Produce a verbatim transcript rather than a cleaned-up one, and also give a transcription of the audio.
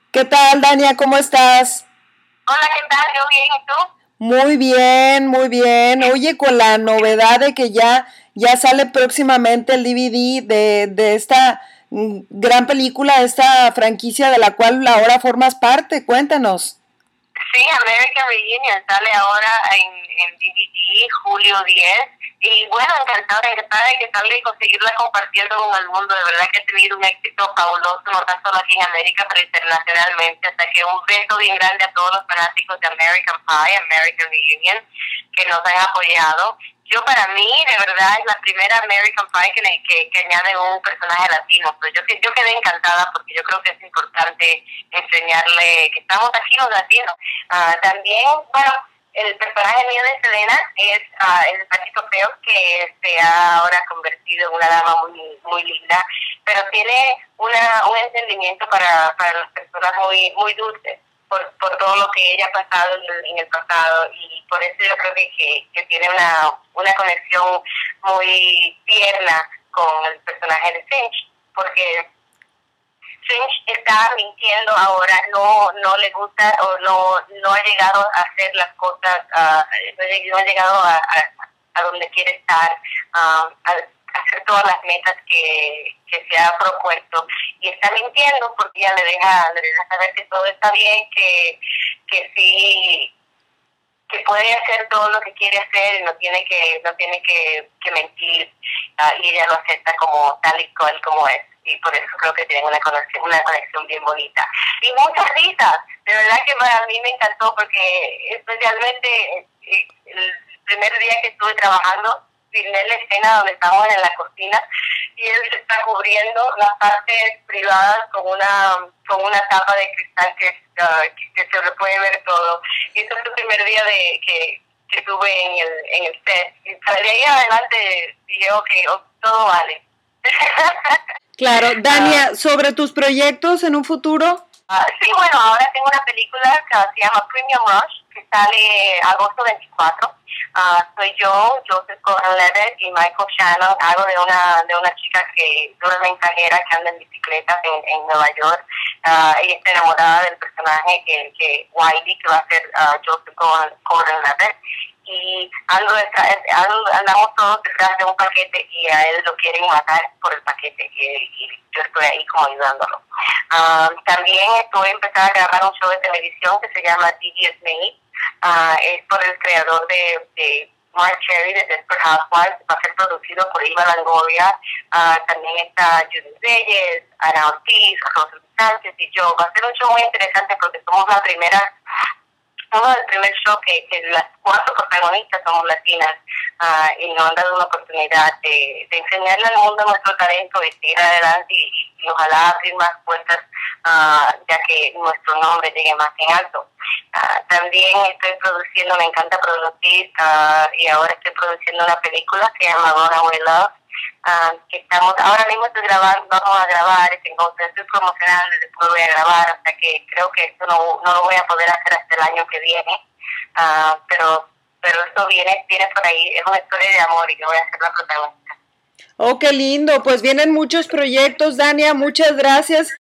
¿Qué tal, Dania? ¿Cómo estás? Hola, ¿qué tal? Yo bien, ¿y tú? Muy bien, muy bien. Oye, con la novedad de que ya, ya sale próximamente el D V D de, de esta mm, gran película, esta franquicia de la cual ahora formas parte. Cuéntanos. Sí, American Reunion sale ahora en, en D V D, julio diez. Y bueno, encantada, encantada de que salga y conseguirla compartiendo con el mundo. De verdad que ha tenido un éxito fabuloso, no tan solo aquí en América, pero internacionalmente. Hasta que un beso bien grande a todos los fanáticos de American Pie, American Reunion, que nos han apoyado. Yo para mí, de verdad, es la primera American Pie que, que, que añade un personaje latino. Pues yo, yo quedé encantada porque yo creo que es importante enseñarle que estamos aquí los latinos. Uh, también, bueno, el personaje mío de Selena es uh, el Patito Feo, que se ha ahora convertido en una dama muy muy linda, pero tiene una un entendimiento para, para las personas muy muy dulces. Por, por todo lo que ella ha pasado en el, en el pasado, y por eso yo creo que, que, que tiene una, una conexión muy tierna con el personaje de Finch, porque Finch está mintiendo ahora, no no le gusta o no no ha llegado a hacer las cosas, uh, no ha llegado a, a, a donde quiere estar, uh, a hacer todas las metas que, que se ha propuesto, y está mintiendo porque ella le deja le deja saber que todo está bien, que que sí, que puede hacer todo lo que quiere hacer y no tiene que no tiene que, que mentir, uh, y ella lo acepta como tal y cual como es, y por eso creo que tienen una conexión una conexión bien bonita y muchas risas. De verdad que para mí me encantó, porque especialmente el primer día que estuve trabajando filmé la escena donde estamos en la cocina y él se está cubriendo las partes privadas con una con una tapa de cristal que, uh, que, que se le puede ver todo, y ese fue el primer día de que, que tuve en el en el set, y de ahí adelante dije ok, oh, todo vale. Claro, Dania, sobre tus proyectos en un futuro. Uh, sí, bueno, ahora tengo una película que se llama Premium Rush, que sale agosto veinticuatro. Uh, soy yo, Joseph Gordon-Levitt y Michael Shannon. Hago de una de una chica que es una mensajera que anda en bicicleta en, en Nueva York. Uh, ella está enamorada del personaje que, que Wiley, que va a ser uh, Joseph Gordon-Levitt. Y ando detrás, andamos todos detrás de un paquete y a él lo quieren matar por el paquete, y, y yo estoy ahí como ayudándolo. Um, también estoy empezando a grabar un show de televisión que se llama T V is Made. Uh, es por el creador de, de Mark Cherry de Desperate Housewives. Va a ser producido por Iva Longoria. Uh, también está Judith Reyes, Ana Ortiz, José Sánchez y yo. Va a ser un show muy interesante porque somos la primera somos el primer show que, que las cuatro protagonistas somos latinas, uh, y nos han dado una oportunidad de, de enseñarle al mundo nuestro talento y seguir adelante, y, y ojalá abrir más puertas, uh, ya que nuestro nombre llegue más en alto. Uh, también estoy produciendo, me encanta producir, uh, y ahora estoy produciendo una película que se llama Runaway Love. Uh, que estamos, ahora mismo estoy grabando, vamos a grabar, tengo estoy promocionando y después voy a grabar, hasta que creo que esto no, no lo voy a poder hacer hasta el año que viene, uh, pero pero esto viene, viene por ahí, es una historia de amor y yo voy a ser la protagonista. Oh, qué lindo, pues vienen muchos proyectos, Dania, muchas gracias